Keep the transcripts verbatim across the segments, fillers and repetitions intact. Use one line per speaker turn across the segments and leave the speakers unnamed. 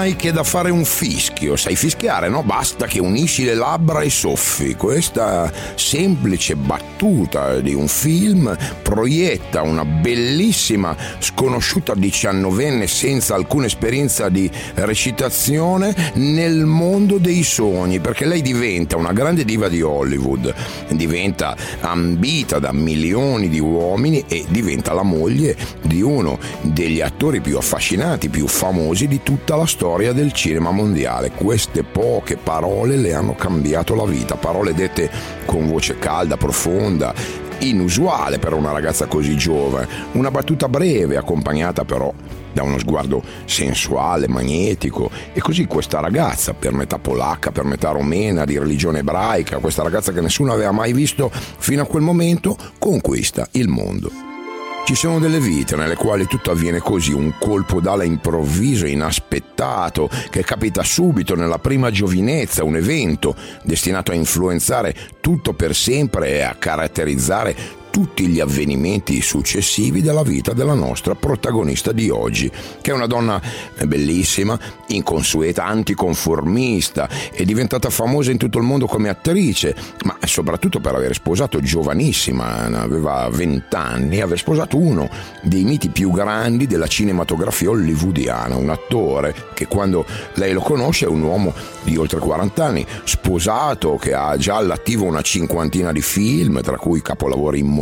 mai che da fare un fischio. Sai fischiare, no? Basta che unisci le labbra e soffi. Questa semplice battuta di un film proietta una bellissima sconosciuta diciannovenne senza alcuna esperienza di recitazione nel mondo dei sogni, perché lei diventa una grande diva di Hollywood, diventa ambita da milioni di uomini e diventa la moglie di uno degli attori più affascinanti, più famosi di tutta la storia del cinema mondiale. Queste poche parole le hanno cambiato la vita, parole dette con voce calda, profonda, inusuale per una ragazza così giovane, una battuta breve accompagnata però da uno sguardo sensuale, magnetico. E così questa ragazza, per metà polacca, per metà romena, di religione ebraica, questa ragazza che nessuno aveva mai visto fino a quel momento, conquista il mondo. Ci sono delle vite nelle quali tutto avviene così, un colpo d'ala improvviso, inaspettato, che capita subito nella prima giovinezza, un evento destinato a influenzare tutto per sempre e a caratterizzare tutti gli avvenimenti successivi della vita della nostra protagonista di oggi, che è una donna bellissima, inconsueta, anticonformista, è diventata famosa in tutto il mondo come attrice, ma soprattutto per aver sposato giovanissima, aveva vent'anni, aver sposato uno dei miti più grandi della cinematografia hollywoodiana, un attore che quando lei lo conosce è un uomo di oltre quaranta anni, sposato, che ha già all'attivo una cinquantina di film, tra cui capolavori immortali.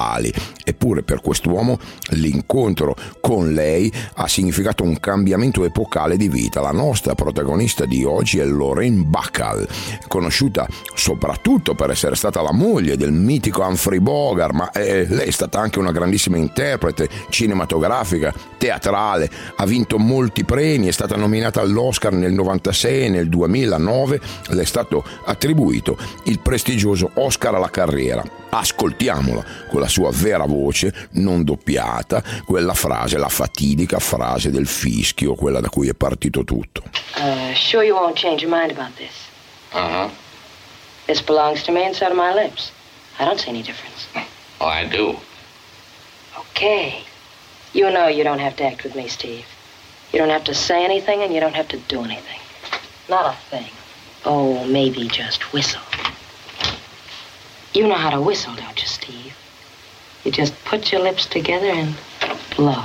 Eppure per quest'uomo l'incontro con lei ha significato un cambiamento epocale di vita. La nostra protagonista di oggi è Lauren Bacall, conosciuta soprattutto per essere stata la moglie del mitico Humphrey Bogart, ma eh, lei è stata anche una grandissima interprete cinematografica, teatrale, ha vinto molti premi, è stata nominata all'Oscar nel novantasei e nel duemilanove le è stato attribuito il prestigioso Oscar alla carriera. Ascoltiamola con la sua vera voce, non doppiata, quella frase, la fatidica frase del fischio, quella da cui è partito tutto.
Uh, sure you won't change your mind about this?
Uh-huh.
This belongs to me inside of my lips. I don't see any difference.
Oh, I do.
Okay. You know you don't have to act with me, Steve. You don't have to say anything and you don't have to do anything. Not a thing. Oh, maybe just whistle. You know how to whistle, don't you, Steve? You just put your lips together and blow.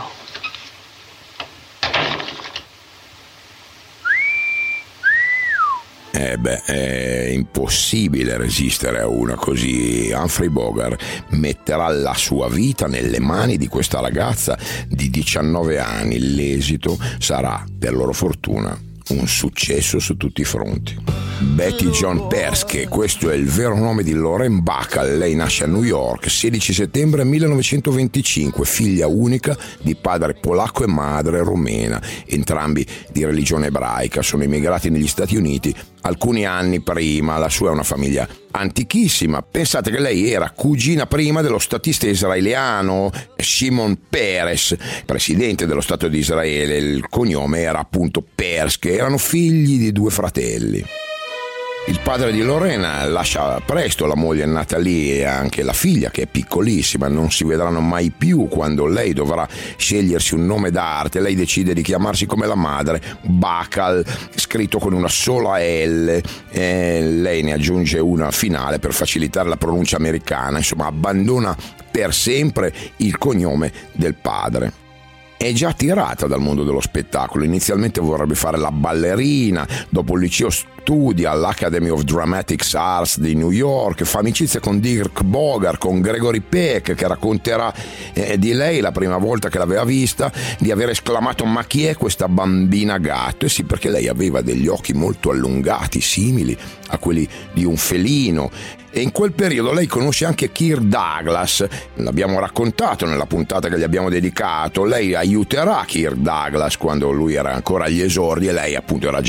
Eh beh, è impossibile resistere a una così. Humphrey Bogart metterà la sua vita nelle mani di questa ragazza di diciannove anni. L'esito sarà, per loro fortuna, un successo su tutti i fronti. Betty John Perske, questo è il vero nome di Lauren Bacall. Lei nasce a New York sedici settembre millenovecentoventicinque, figlia unica di padre polacco e madre romena, entrambi di religione ebraica. Sono immigrati negli Stati Uniti alcuni anni prima. La sua è una famiglia antichissima. Pensate che lei era cugina prima dello statista israeliano Shimon Peres, presidente dello Stato di Israele. Il cognome era appunto Perske. Erano figli di due fratelli. Il padre di Lorena lascia presto la moglie Natalie e anche la figlia, che è piccolissima. Non si vedranno mai più. Quando lei dovrà scegliersi un nome d'arte, lei decide di chiamarsi come la madre, Bacall, scritto con una sola L, e lei ne aggiunge una finale per facilitare la pronuncia americana. Insomma, abbandona per sempre il cognome del padre. È già attirata dal mondo dello spettacolo. Inizialmente vorrebbe fare la ballerina, dopo il liceo studia all'Academy of Dramatic Arts di New York, fa amicizia con Dirk Bogart, con Gregory Peck, che racconterà eh, di lei la prima volta che l'aveva vista, di aver esclamato: ma chi è questa bambina gatto? E sì, perché lei aveva degli occhi molto allungati, simili a quelli di un felino. E in quel periodo lei conosce anche Kirk Douglas, l'abbiamo raccontato nella puntata che gli abbiamo dedicato. Lei aiuterà Kirk Douglas quando lui era ancora agli esordi e lei appunto era già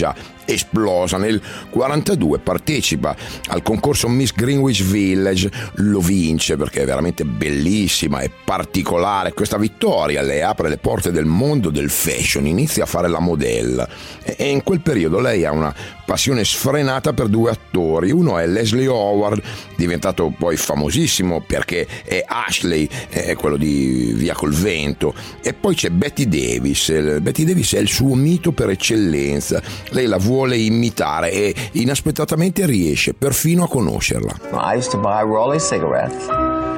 esplosa. Nel quarantadue partecipa al concorso Miss Greenwich Village, lo vince perché è veramente bellissima e particolare. Questa vittoria le apre le porte del mondo del fashion, inizia a fare la modella e in quel periodo lei ha una passione sfrenata per due attori. Uno è Leslie Howard, diventato poi famosissimo perché è Ashley, è quello di Via col vento, e poi c'è Bette Davis. Bette Davis è il suo mito per eccellenza. Lei la vuole imitare e inaspettatamente riesce perfino a conoscerla.
I used to buy Rollie cigarettes.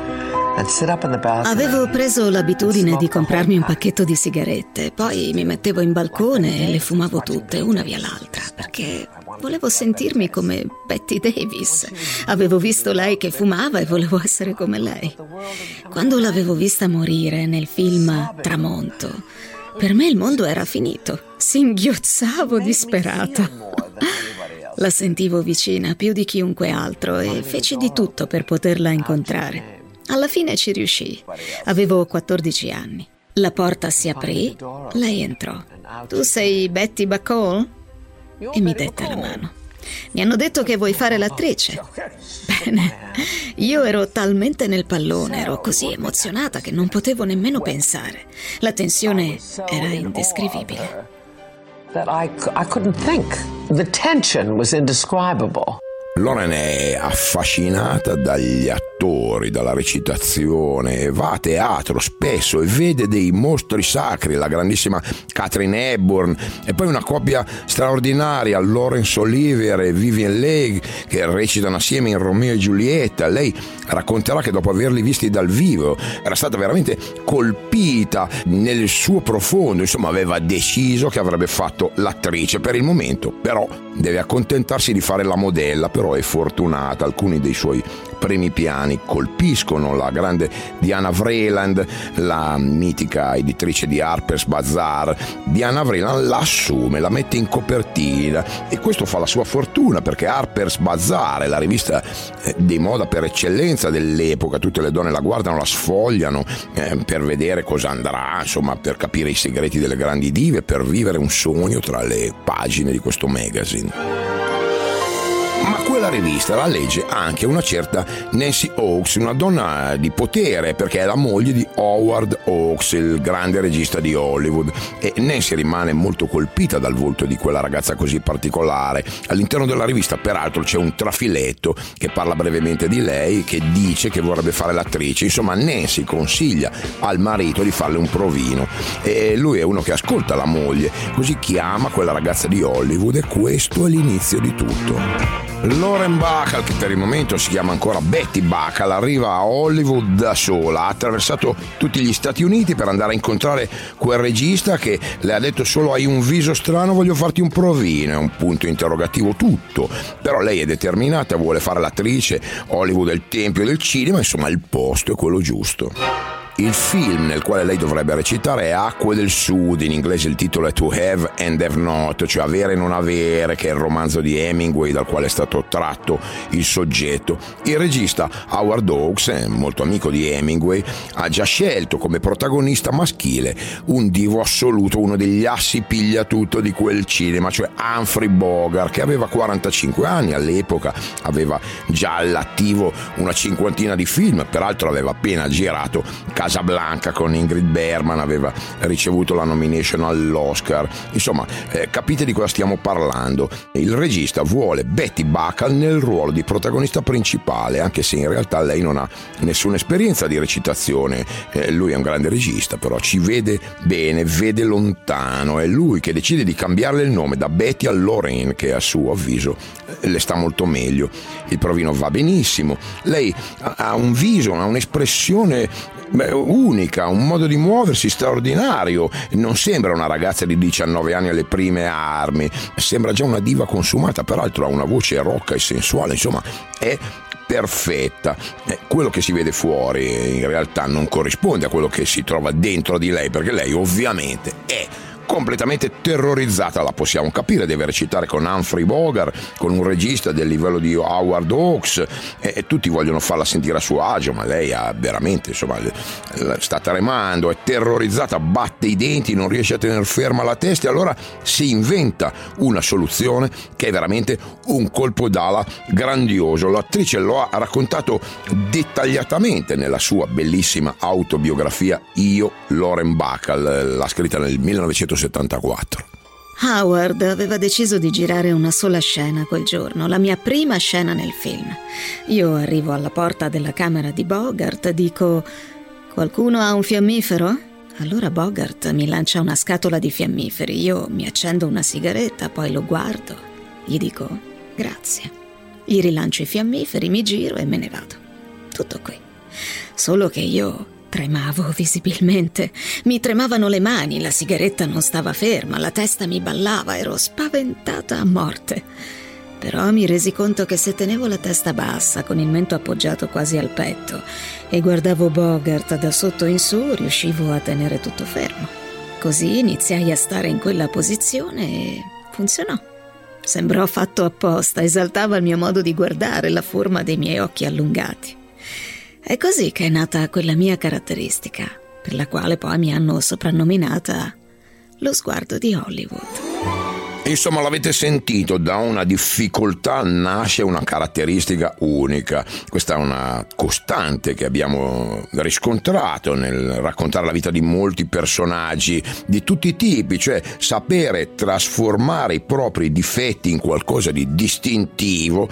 Avevo preso l'abitudine di comprarmi un pacchetto di sigarette, poi mi mettevo in balcone e le fumavo tutte, una via l'altra, perché volevo sentirmi come Bette Davis. Avevo visto lei che fumava e volevo essere come lei. Quando l'avevo vista morire nel film Tramonto, per me il mondo era finito. Singhiozzavo disperata. La sentivo vicina più di chiunque altro e feci di tutto per poterla incontrare. Alla fine ci riuscii. Avevo quattordici anni. La porta si aprì, lei entrò. Tu sei Betty Bacall? E mi dette la mano. Mi hanno detto che vuoi fare l'attrice. Bene, io ero talmente nel pallone, ero così emozionata che non potevo nemmeno pensare. La tensione era indescrivibile.
That I, I couldn't think. The tension was indescribable.
Lauren è affascinata dagli attori, dalla recitazione, va a teatro spesso e vede dei mostri sacri, la grandissima Katharine Hepburn e poi una coppia straordinaria, Laurence Olivier e Vivien Leigh, che recitano assieme in Romeo e Giulietta. Lei racconterà che dopo averli visti dal vivo era stata veramente colpita nel suo profondo, insomma aveva deciso che avrebbe fatto l'attrice. Per il momento però deve accontentarsi di fare la modella, però è fortunata. Alcuni dei suoi primi piani colpiscono. La grande Diana Vreeland, la mitica editrice di Harper's Bazaar, Diana Vreeland la assume, la mette in copertina e questo fa la sua fortuna, perché Harper's Bazaar è la rivista di moda per eccellenza dell'epoca. Tutte le donne la guardano, la sfogliano eh, per vedere cosa andrà, insomma per capire i segreti delle grandi dive, per vivere un sogno tra le pagine di questo magazine. Ma quella rivista la legge anche una certa Nancy Hawkes, una donna di potere, perché è la moglie di Howard Hawks, il grande regista di Hollywood, e Nancy rimane molto colpita dal volto di quella ragazza così particolare. All'interno della rivista peraltro c'è un trafiletto che parla brevemente di lei, che dice che vorrebbe fare l'attrice. Insomma, Nancy consiglia al marito di farle un provino e lui è uno che ascolta la moglie, così chiama quella ragazza di Hollywood e questo è l'inizio di tutto. Lauren Bacall, che per il momento si chiama ancora Betty Bacall, arriva a Hollywood da sola. Ha attraversato tutti gli Stati Uniti per andare a incontrare quel regista che le ha detto solo: hai un viso strano, voglio farti un provino. È un punto interrogativo tutto, però lei è determinata, vuole fare l'attrice. Hollywood è il tempio del cinema, insomma il posto è quello giusto. Il film nel quale lei dovrebbe recitare è Acque del Sud, in inglese il titolo è To Have and Have Not, cioè avere e non avere, che è il romanzo di Hemingway dal quale è stato tratto il soggetto. Il regista Howard Hawks, è molto amico di Hemingway, ha già scelto come protagonista maschile un divo assoluto, uno degli assi pigliatutto di quel cinema, cioè Humphrey Bogart, che aveva quarantacinque anni all'epoca, aveva già all'attivo una cinquantina di film, peraltro aveva appena girato Casablanca con Ingrid Bergman, aveva ricevuto la nomination all'Oscar. Insomma, eh, capite di cosa stiamo parlando. Il regista vuole Betty Bacall nel ruolo di protagonista principale, anche se in realtà lei non ha nessuna esperienza di recitazione. Eh, lui è un grande regista, però ci vede bene, vede lontano. È lui che decide di cambiarle il nome da Betty a Lauren, che a suo avviso eh, le sta molto meglio. Il provino va benissimo. Lei ha un viso, ha un'espressione Beh, unica, un modo di muoversi straordinario. Non sembra una ragazza di diciannove anni alle prime armi, sembra già una diva consumata, peraltro ha una voce rocca e sensuale, insomma è perfetta. Eh, quello che si vede fuori in realtà non corrisponde a quello che si trova dentro di lei, perché lei ovviamente è completamente terrorizzata, la possiamo capire, deve recitare con Humphrey Bogart, con un regista del livello di Howard Hawks, e, e tutti vogliono farla sentire a suo agio, ma lei ha veramente, insomma, sta tremando, è terrorizzata, batte i denti, non riesce a tenere ferma la testa, e allora si inventa una soluzione che è veramente un colpo d'ala grandioso. L'attrice lo ha raccontato dettagliatamente nella sua bellissima autobiografia Io, Lauren Bacall, l'ha scritta nel millenovecentosettantaquattro.
Howard aveva deciso di girare una sola scena quel giorno, la mia prima scena nel film. Io arrivo alla porta della camera di Bogart, dico: qualcuno ha un fiammifero? Allora Bogart mi lancia una scatola di fiammiferi, io mi accendo una sigaretta, poi lo guardo, gli dico grazie, gli rilancio i fiammiferi, mi giro e me ne vado. Tutto qui. Solo che io tremavo visibilmente, mi tremavano le mani, la sigaretta non stava ferma, la testa mi ballava, ero spaventata a morte. Però mi resi conto che se tenevo la testa bassa, con il mento appoggiato quasi al petto, e guardavo Bogart da sotto in su, riuscivo a tenere tutto fermo. Così iniziai a stare in quella posizione e funzionò. Sembrò fatto apposta, esaltava il mio modo di guardare, la forma dei miei occhi allungati. È così che è nata quella mia caratteristica, per la quale poi mi hanno soprannominata lo sguardo di Hollywood.
Insomma, l'avete sentito, da una difficoltà nasce una caratteristica unica. Questa è una costante che abbiamo riscontrato nel raccontare la vita di molti personaggi di tutti i tipi, cioè sapere trasformare i propri difetti in qualcosa di distintivo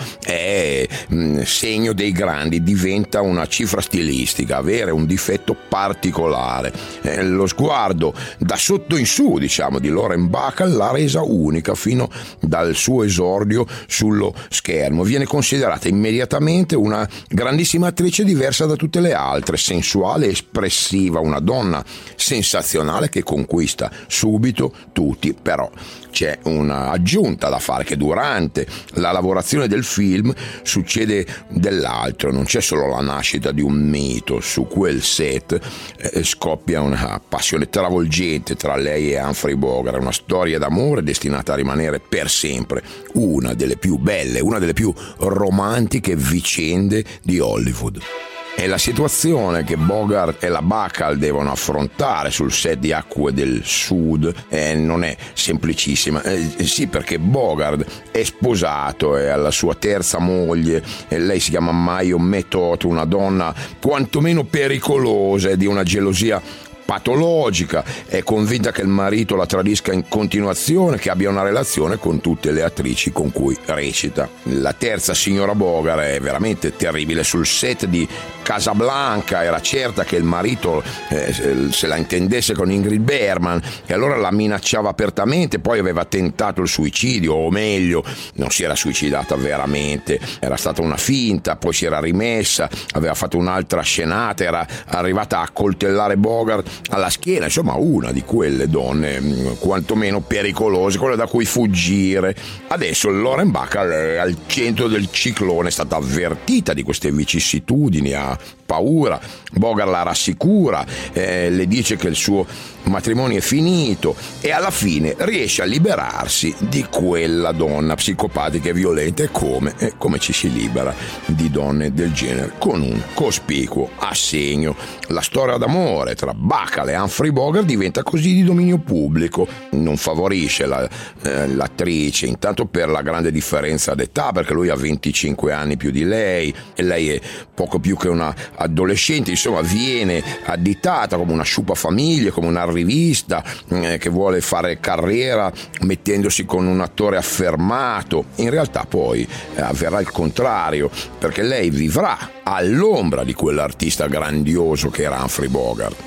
è mh, segno dei grandi, diventa una cifra stilistica, avere un difetto particolare. Eh, lo sguardo da sotto in su, diciamo, di Lauren Bacall l'ha resa unica fino dal suo esordio sullo schermo. Viene considerata immediatamente una grandissima attrice diversa da tutte le altre, sensuale, espressiva, una donna sensazionale che conquista subito tutti. Però c'è un'aggiunta da fare, che durante la lavorazione del film succede dell'altro, non c'è solo la nascita di un mito. Su quel set eh, scoppia una passione travolgente tra lei e Humphrey Bogart, una storia d'amore destinata a rimanere per sempre una delle più belle, una delle più romantiche vicende di Hollywood. E la situazione che Bogart e la Bacall devono affrontare sul set di Acque del Sud eh, non è semplicissima. Eh, sì, perché Bogart è sposato, è alla sua terza moglie, e lei si chiama Mayo Method, una donna quantomeno pericolosa e di una gelosia patologica, è convinta che il marito la tradisca in continuazione, che abbia una relazione con tutte le attrici con cui recita. La terza signora Bogart è veramente terribile. Sul set di Casablanca era certa che il marito eh, se la intendesse con Ingrid Bergman, e allora la minacciava apertamente. Poi aveva tentato il suicidio, o meglio, non si era suicidata veramente, era stata una finta, poi si era rimessa, aveva fatto un'altra scenata, era arrivata a coltellare Bogart alla schiena. Insomma, una di quelle donne mh, quantomeno pericolose, quelle da cui fuggire. Adesso Lauren Bacall è al centro del ciclone, è stata avvertita di queste vicissitudini, ha paura. Bogart la rassicura, eh, le dice che il suo matrimonio è finito, e alla fine riesce a liberarsi di quella donna psicopatica e violenta. E come, e come ci si libera di donne del genere? Con un cospicuo assegno. La storia d'amore tra Bacall e Humphrey Bogart diventa così di dominio pubblico. Non favorisce la, eh, l'attrice, intanto per la grande differenza d'età, perché lui ha venticinque anni più di lei e lei è poco più che una adolescente. Insomma, viene additata come una sciupafamiglie, come una rivista eh, che vuole fare carriera mettendosi con un attore affermato. In realtà poi eh, avverrà il contrario, perché lei vivrà all'ombra di quell'artista grandioso che era Humphrey Bogart.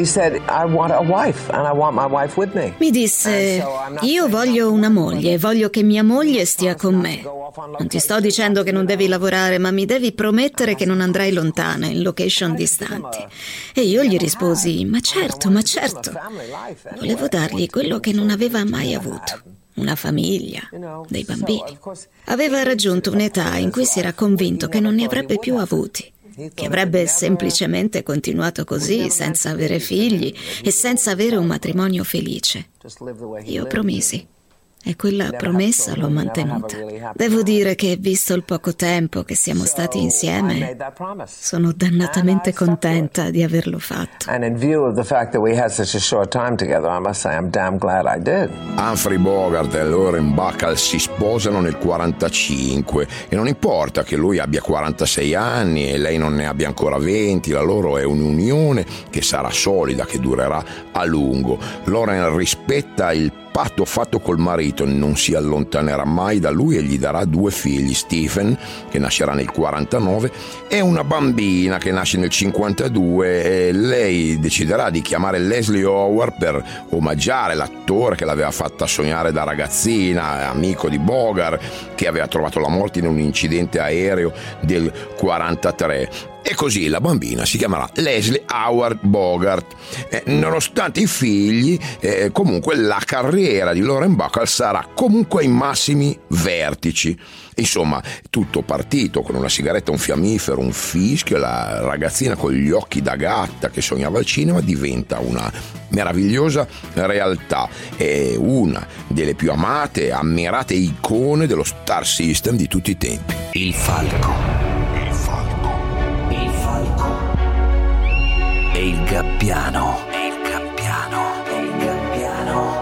Mi disse: io voglio una moglie, voglio che mia moglie stia con me. Non ti sto dicendo che non devi lavorare, ma mi devi promettere che non andrai lontana, in location distanti. E io gli risposi: ma certo, ma certo. Volevo dargli quello che non aveva mai avuto: una famiglia, dei bambini. Aveva raggiunto un'età in cui si era convinto che non ne avrebbe più avuti. che avrebbe semplicemente continuato così, senza avere figli e senza avere un matrimonio felice. Io promisi. E quella promessa l'ho mantenuta. Devo dire che, visto il poco tempo che siamo stati insieme, sono dannatamente contenta di averlo fatto.
Humphrey Bogart e Lauren Bacall si sposano nel quarantacinque e non importa che lui abbia quarantasei anni e lei non ne abbia ancora venti, la loro è un'unione che sarà solida, che durerà a lungo. Lauren rispetta il patto fatto col marito, non si allontanerà mai da lui e gli darà due figli, Stephen, che nascerà nel quarantanove, e una bambina che nasce nel cinquantadue, e lei deciderà di chiamare Leslie Howard per omaggiare l'attore che l'aveva fatta sognare da ragazzina, amico di Bogart, che aveva trovato la morte in un incidente aereo del quarantatré. E così la bambina si chiamerà Leslie Howard Bogart. Eh, nonostante i figli, eh, comunque la carriera di Lauren Bacall sarà comunque ai massimi vertici. Insomma, tutto partito con una sigaretta, un fiammifero, un fischio, la ragazzina con gli occhi da gatta che sognava al cinema diventa una meravigliosa realtà. È una delle più amate e ammirate icone dello Star System di tutti i tempi.
Il falco. E il gabbiano. E il gabbiano. E il gabbiano.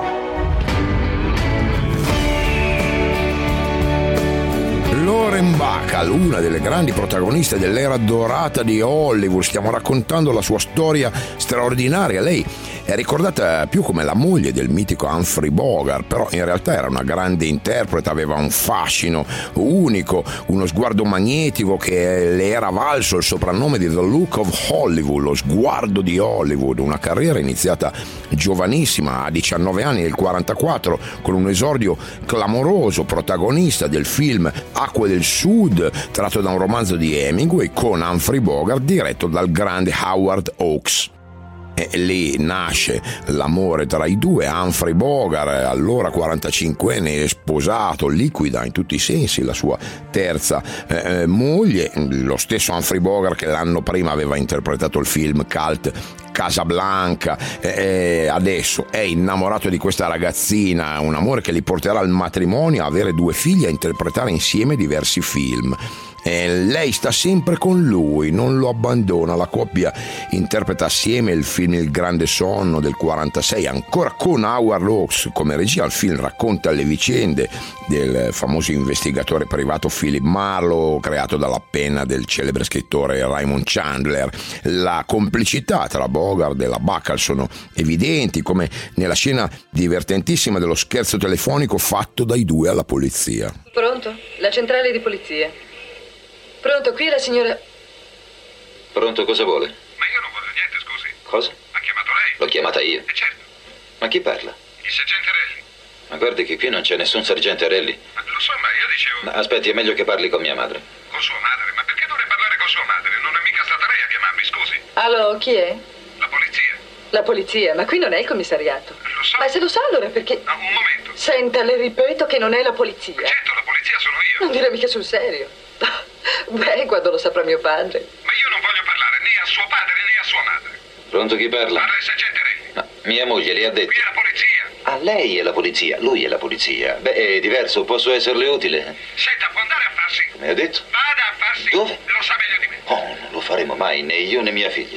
Lauren Bacall, una delle grandi protagoniste dell'era dorata di Hollywood. Stiamo raccontando la sua storia straordinaria. Lei è ricordata più come la moglie del mitico Humphrey Bogart, però in realtà era una grande interprete, aveva un fascino unico, uno sguardo magnetico che le era valso il soprannome di The Look of Hollywood, lo sguardo di Hollywood. Una carriera iniziata giovanissima, a diciannove anni, nel quarantaquattro, con un esordio clamoroso, protagonista del film Acque del Sud, tratto da un romanzo di Hemingway, con Humphrey Bogart, diretto dal grande Howard Hawks. E lì nasce l'amore tra i due. Humphrey Bogart, allora quarantacinquenne, sposato, liquida in tutti i sensi la sua terza eh, moglie, lo stesso Humphrey Bogart che l'anno prima aveva interpretato il film cult Casablanca, eh, adesso è innamorato di questa ragazzina, un amore che li porterà al matrimonio, a avere due figli, a interpretare insieme diversi film. E lei sta sempre con lui, non lo abbandona. La coppia interpreta assieme il film Il Grande Sonno del quarantasei, ancora con Howard Hawks come regia. Il film racconta le vicende del famoso investigatore privato Philip Marlowe, creato dalla penna del celebre scrittore Raymond Chandler. La complicità tra Bogart e la Bacall sono evidenti, come nella scena divertentissima dello scherzo telefonico fatto dai due alla polizia.
Pronto? La centrale di polizia. Pronto, qui è la signora...
Pronto, cosa vuole?
Ma io non voglio niente, scusi.
Cosa?
Ha chiamato lei?
L'ho chiamata io.
Eh certo.
Ma chi parla?
Il sergente Relli.
Ma guardi che qui non c'è nessun sergente Relli.
Ma lo so, ma io dicevo...
Ma aspetti, è meglio che parli con mia madre.
Con sua madre? Ma perché dovrei parlare con sua madre? Non è mica stata lei a chiamarmi, scusi.
Allo, chi è?
La polizia.
La polizia? Ma qui non è il commissariato.
Lo so.
Ma se lo sa allora perché...
No, un momento.
Senta, le ripeto che non è la polizia.
Certo, la polizia sono io.
Non dire mica sul serio. Beh, quando lo saprà mio padre.
Ma io non voglio parlare né a suo padre né a sua madre.
Pronto, chi parla?
Parla il sergente Relli.
Ma mia moglie le ha detto...
Qui è la polizia.
Ah, lei è la polizia, lui è la polizia. Beh, è diverso, posso esserle utile?
Senta, può andare a farsi...
Come ha detto?
Vada a farsi...
Dove?
Lo sa meglio di me.
Oh, non lo faremo mai, né io né mia figlia.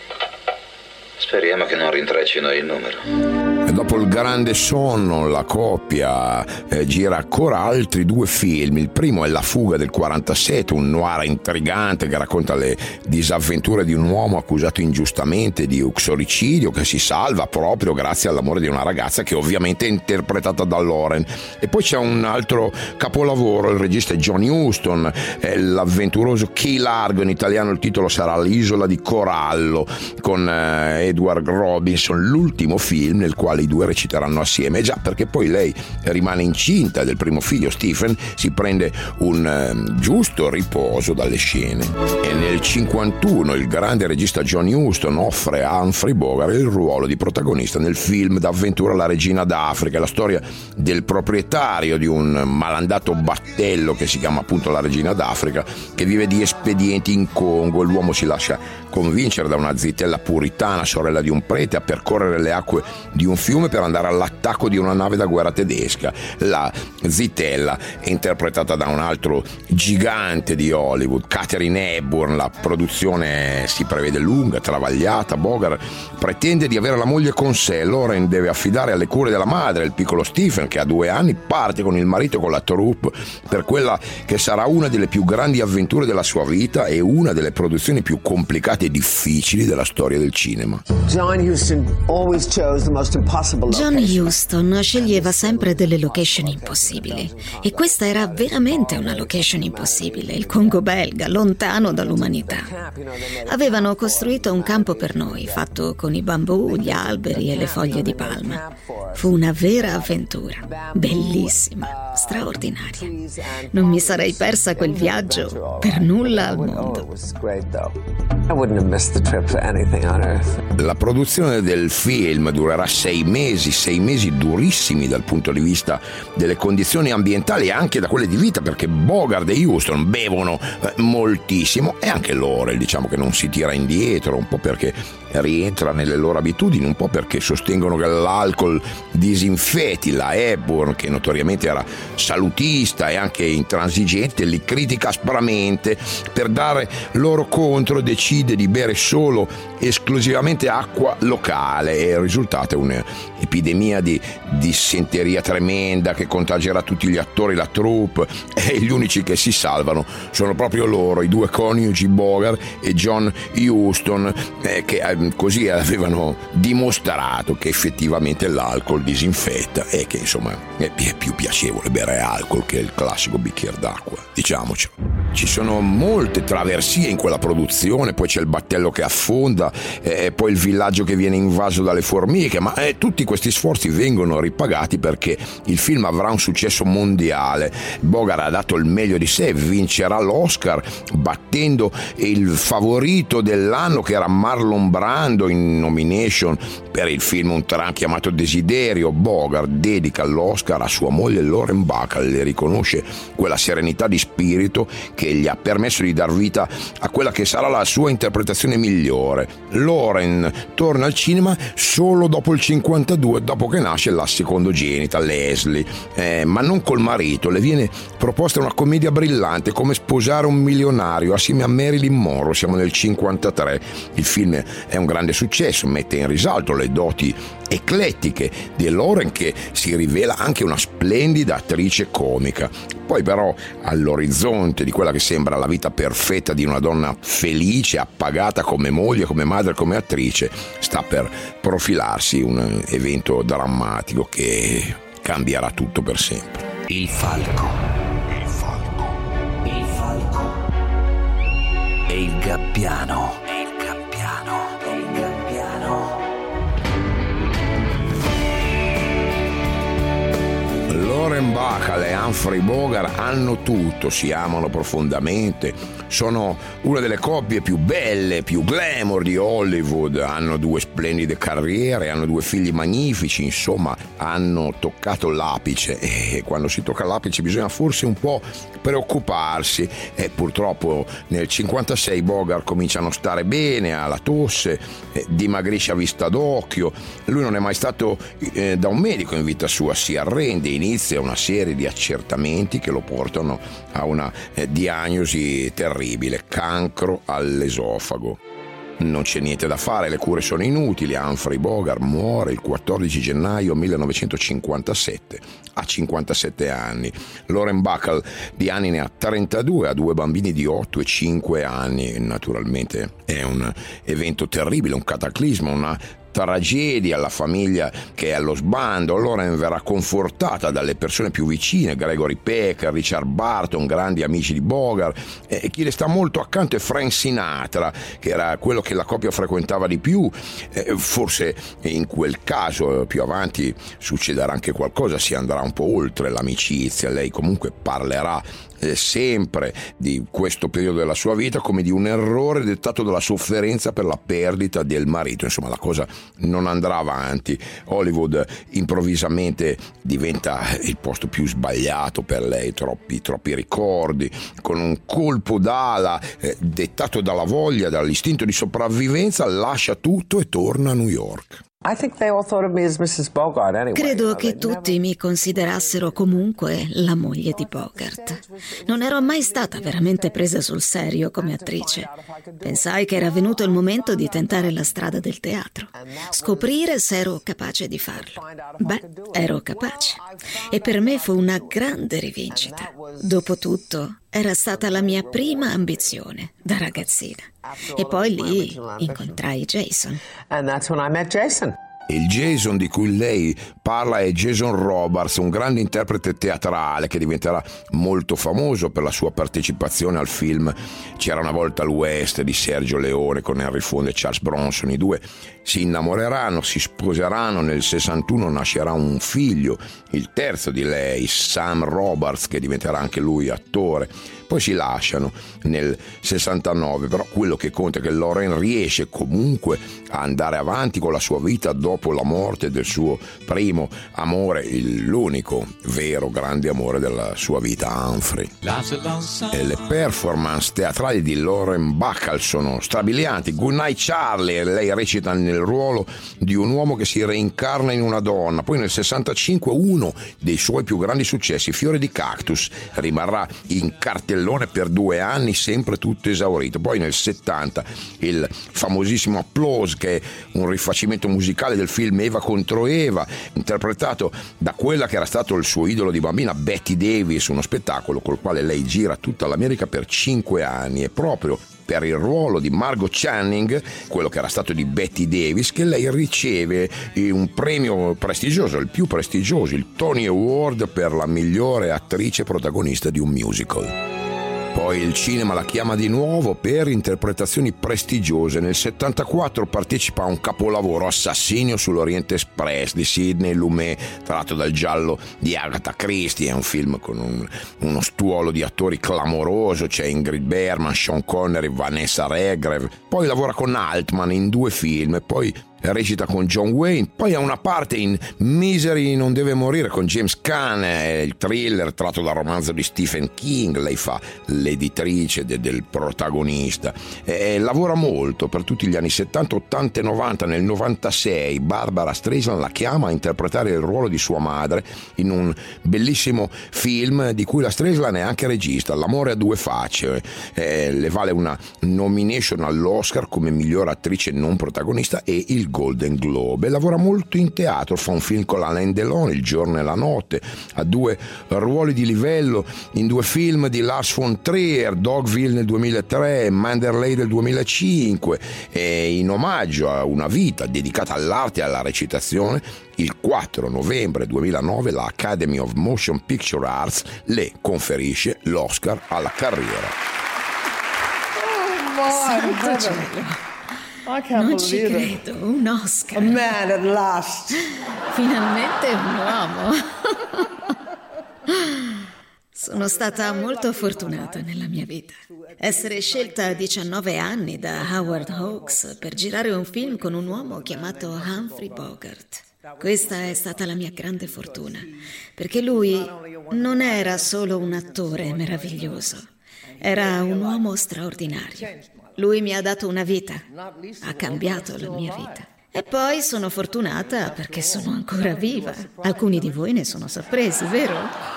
Speriamo che non rintreccino il numero.
E dopo Il Grande Sonno la coppia eh, gira ancora altri due film. Il primo è La fuga del quarantasette, un noir intrigante che racconta le disavventure di un uomo accusato ingiustamente di uxoricidio che si salva proprio grazie all'amore di una ragazza che ovviamente è interpretata da Lauren. E poi c'è un altro capolavoro, il regista è John Huston, è l'avventuroso Key Largo, in italiano il titolo sarà L'isola di Corallo, con eh, Edward Edward Robinson, l'ultimo film nel quale i due reciteranno assieme. Già, perché poi lei rimane incinta del primo figlio Stephen, si prende un eh, giusto riposo dalle scene. E nel cinquantuno il grande regista John Huston offre a Humphrey Bogart il ruolo di protagonista nel film d'avventura La regina d'Africa, la storia del proprietario di un malandato battello che si chiama appunto La regina d'Africa, che vive di espedienti in Congo. L'uomo si lascia convincere da una zitella puritana, sorella di un prete, a percorrere le acque di un fiume per andare all'attacco di una nave da guerra tedesca. La zitella è interpretata da un altro gigante di Hollywood, Katharine Hepburn. La produzione si prevede lunga, travagliata. Bogart pretende di avere la moglie con sé. Lauren deve affidare alle cure della madre il piccolo Stephen, che a due anni parte con il marito e con la troupe per quella che sarà una delle più grandi avventure della sua vita e una delle produzioni più complicate e difficili della storia del cinema.
John Huston always chose the most impossible
John
location.
Huston sceglieva sempre delle location impossibili, e questa era veramente una location impossibile, il Congo belga, lontano dall'umanità. Avevano costruito un campo per noi, fatto con i bambù, gli alberi e le foglie di palma. Fu una vera avventura, bellissima, straordinaria. Non mi sarei persa quel viaggio per nulla al mondo.
I wouldn't have missed the trip for anything on earth.
La produzione del film durerà sei mesi, sei mesi durissimi dal punto di vista delle condizioni ambientali e anche da quelle di vita, perché Bogart e Huston bevono moltissimo, e anche Laurel, diciamo che non si tira indietro, un po' perché rientra nelle loro abitudini, un po' perché sostengono che l'alcol disinfetti. La Hepburn, che notoriamente era salutista e anche intransigente, li critica aspramente. Per dare loro contro decide di bere solo esclusivamente acqua locale, e il risultato è un'epidemia di dissenteria tremenda che contagerà tutti gli attori, la troupe, e gli unici che si salvano sono proprio loro, i due coniugi Bogart e John Huston, eh, che eh, così avevano dimostrato che effettivamente l'alcol disinfetta e che insomma è, è più piacevole bere alcol che il classico bicchiere d'acqua, diciamoci. Ci sono molte traversie in quella produzione, poi c'è il battello che affonda, e poi il villaggio che viene invaso dalle formiche, ma eh, tutti questi sforzi vengono ripagati perché il film avrà un successo mondiale. Bogart ha dato il meglio di sé, vincerà l'Oscar battendo il favorito dell'anno che era Marlon Brando in nomination per il film Un tram chiamato Desiderio. Bogart dedica l'Oscar a sua moglie Lauren Bacall, le riconosce quella serenità di spirito che gli ha permesso di dar vita a quella che sarà la sua interpretazione migliore. Lauren torna al cinema solo dopo il cinquantadue, dopo che nasce la secondogenita Leslie, eh, ma non col marito. Le viene proposta una commedia brillante, Come sposare un milionario, assieme a Marilyn Monroe. Siamo nel cinquantatré. Il film è un grande successo, mette in risalto le doti eclettiche di Lauren, che si rivela anche una splendida attrice comica. Poi però all'orizzonte di quella che sembra la vita perfetta di una donna felice, appagata come moglie, come madre, come attrice, sta per profilarsi un evento drammatico che cambierà tutto per sempre.
Il falco. Il falco. Il falco. E il gabbiano. E il gabbiano. E il gabbiano.
Lauren Bacall e Humphrey Bogart hanno tutto, si amano profondamente, sono una delle coppie più belle, più glamour di Hollywood, hanno due splendide carriere, hanno due figli magnifici, insomma hanno toccato l'apice, e quando si tocca l'apice bisogna forse un po' preoccuparsi, e purtroppo nel cinquantasei Bogart comincia a non stare bene, ha la tosse, eh, dimagrisce a vista d'occhio. Lui non è mai stato eh, da un medico in vita sua, si arrende, inizia una serie di accertamenti che lo portano a una eh, diagnosi terribile, cancro all'esofago. Non c'è niente da fare, le cure sono inutili. Humphrey Bogart muore il quattordici gennaio millenovecentocinquantasette a cinquantasette anni. Lauren Bacall di anni ne ha trentadue, ha due bambini di otto e cinque anni. Naturalmente è un evento terribile, un cataclisma, una tragedia, la famiglia che è allo sbando. Lauren verrà confortata dalle persone più vicine, Gregory Peck, Richard Barton, grandi amici di Bogart, e chi le sta molto accanto è Frank Sinatra, che era quello che la coppia frequentava di più. Eh, forse in quel caso più avanti succederà anche qualcosa, si andrà un po' oltre l'amicizia. Lei comunque parlerà eh, sempre di questo periodo della sua vita come di un errore dettato dalla sofferenza per la perdita del marito. Insomma, la cosa non andrà avanti. Hollywood improvvisamente diventa il posto più sbagliato per lei, troppi, troppi ricordi. Con un colpo d'ala eh, dettato dalla voglia, dall'istinto di sopravvivenza, lascia tutto e torna a New York.
Credo che tutti mi considerassero comunque la moglie di Bogart. Non ero mai stata veramente presa sul serio come attrice. Pensai che era venuto il momento di tentare la strada del teatro, scoprire se ero capace di farlo. Beh, ero capace. E per me fu una grande rivincita. Dopotutto, era stata la mia prima ambizione da ragazzina. E poi lì incontrai Jason.
And that's when I met Jason.
Il Jason di cui lei parla è Jason Robards, un grande interprete teatrale che diventerà molto famoso per la sua partecipazione al film C'era una volta l'West di Sergio Leone con Henry Fonda e Charles Bronson. I due si innamoreranno, si sposeranno, nel sessantuno nascerà un figlio, il terzo di lei, Sam Robards, che diventerà anche lui attore. Poi si lasciano nel sessantanove, però quello che conta è che Lauren riesce comunque a andare avanti con la sua vita dopo la morte del suo primo amore, l'unico vero grande amore della sua vita, Humphrey. E le performance teatrali di Lauren Bacall sono strabilianti. Goodnight Charlie, lei recita nel ruolo di un uomo che si reincarna in una donna. Poi nel sessantacinque uno dei suoi più grandi successi, Fiore di Cactus, rimarrà in cartellone per due anni, sempre tutto esaurito. Poi nel settanta il famosissimo Applause, che è un rifacimento musicale del film Eva contro Eva, interpretato da quella che era stato il suo idolo di bambina, Betty Davis, uno spettacolo col quale lei gira tutta l'America per cinque anni. E proprio per il ruolo di Margot Channing, quello che era stato di Betty Davis, che lei riceve un premio prestigioso, il più prestigioso, il Tony Award per la migliore attrice protagonista di un musical. Poi il cinema la chiama di nuovo per interpretazioni prestigiose. Nel settantaquattro partecipa a un capolavoro, Assassinio sull'Oriente Express di Sidney Lumet, tratto dal giallo di Agatha Christie. È un film con un, uno stuolo di attori clamoroso, c'è Ingrid Bergman, Sean Connery, Vanessa Redgrave. Poi lavora con Altman in due film e poi recita con John Wayne. Poi ha una parte in Misery non deve morire con James Caan, il thriller tratto dal romanzo di Stephen King. Lei fa l'editrice de, del protagonista e lavora molto per tutti gli anni settanta, ottanta e novanta. Nel novantasei Barbara Streisand la chiama a interpretare il ruolo di sua madre in un bellissimo film di cui la Streisand è anche regista, L'amore a due facce. Eh, le vale una nomination all'Oscar come miglior attrice non protagonista e il Golden Globe. E lavora molto in teatro, fa un film con Alain Delon, Il giorno e la notte, ha due ruoli di livello in due film di Lars von Trier, Dogville nel duemilatré, Manderley del duemilacinque. E in omaggio a una vita dedicata all'arte e alla recitazione, il quattro novembre duemilanove la Academy of Motion Picture Arts le conferisce l'Oscar alla carriera.
Santo cielo! Non ci credo, un Oscar.
A man at last.
Finalmente un uomo. Sono stata molto fortunata nella mia vita. Essere scelta a diciannove anni da Howard Hawks per girare un film con un uomo chiamato Humphrey Bogart. Questa è stata la mia grande fortuna, perché lui non era solo un attore meraviglioso, era un uomo straordinario. Lui mi ha dato una vita, ha cambiato la mia vita. E poi sono fortunata perché sono ancora viva. Alcuni di voi ne sono sorpresi, vero?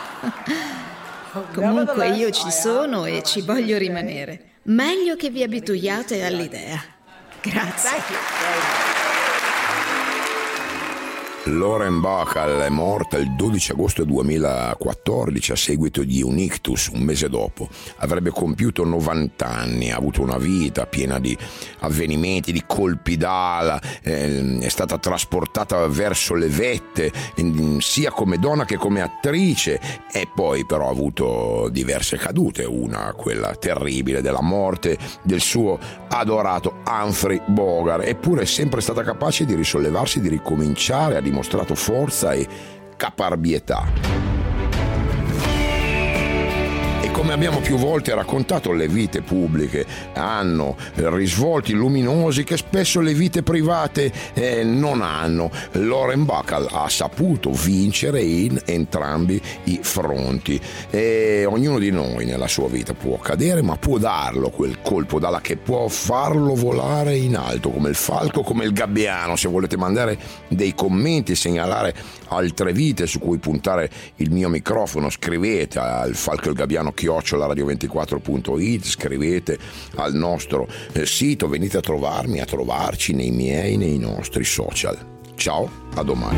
Comunque io ci sono e ci voglio rimanere. Meglio che vi abituiate all'idea. Grazie.
Lauren Bacall è morta il dodici agosto duemilaquattordici a seguito di un ictus. Un mese dopo avrebbe compiuto novanta anni, ha avuto una vita piena di avvenimenti, di colpi d'ala, eh, è stata trasportata verso le vette in, sia come donna che come attrice, e poi però ha avuto diverse cadute, una quella terribile della morte del suo adorato Humphrey Bogart, eppure è sempre stata capace di risollevarsi, di ricominciare, ha dimostrato forza e caparbietà. Come abbiamo più volte raccontato, le vite pubbliche hanno risvolti luminosi che spesso le vite private eh, non hanno. Lauren Bacall ha saputo vincere in entrambi i fronti, e ognuno di noi nella sua vita può cadere, ma può darlo quel colpo d'ala che può farlo volare in alto come il falco, come il gabbiano. Se volete mandare dei commenti, segnalare altre vite su cui puntare il mio microfono, scrivete al falco e il gabbiano chiocciola radio ventiquattro punto it, scrivete al nostro eh, sito, venite a trovarmi, a trovarci nei miei, nei nostri social. Ciao, a domani.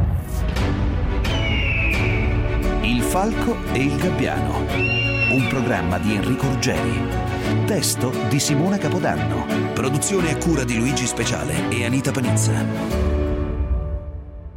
Il falco e il gabbiano, un programma di Enrico Ruggeri, testo di Simona Capodanno, produzione a cura di Luigi Speciale e Anita Panizza.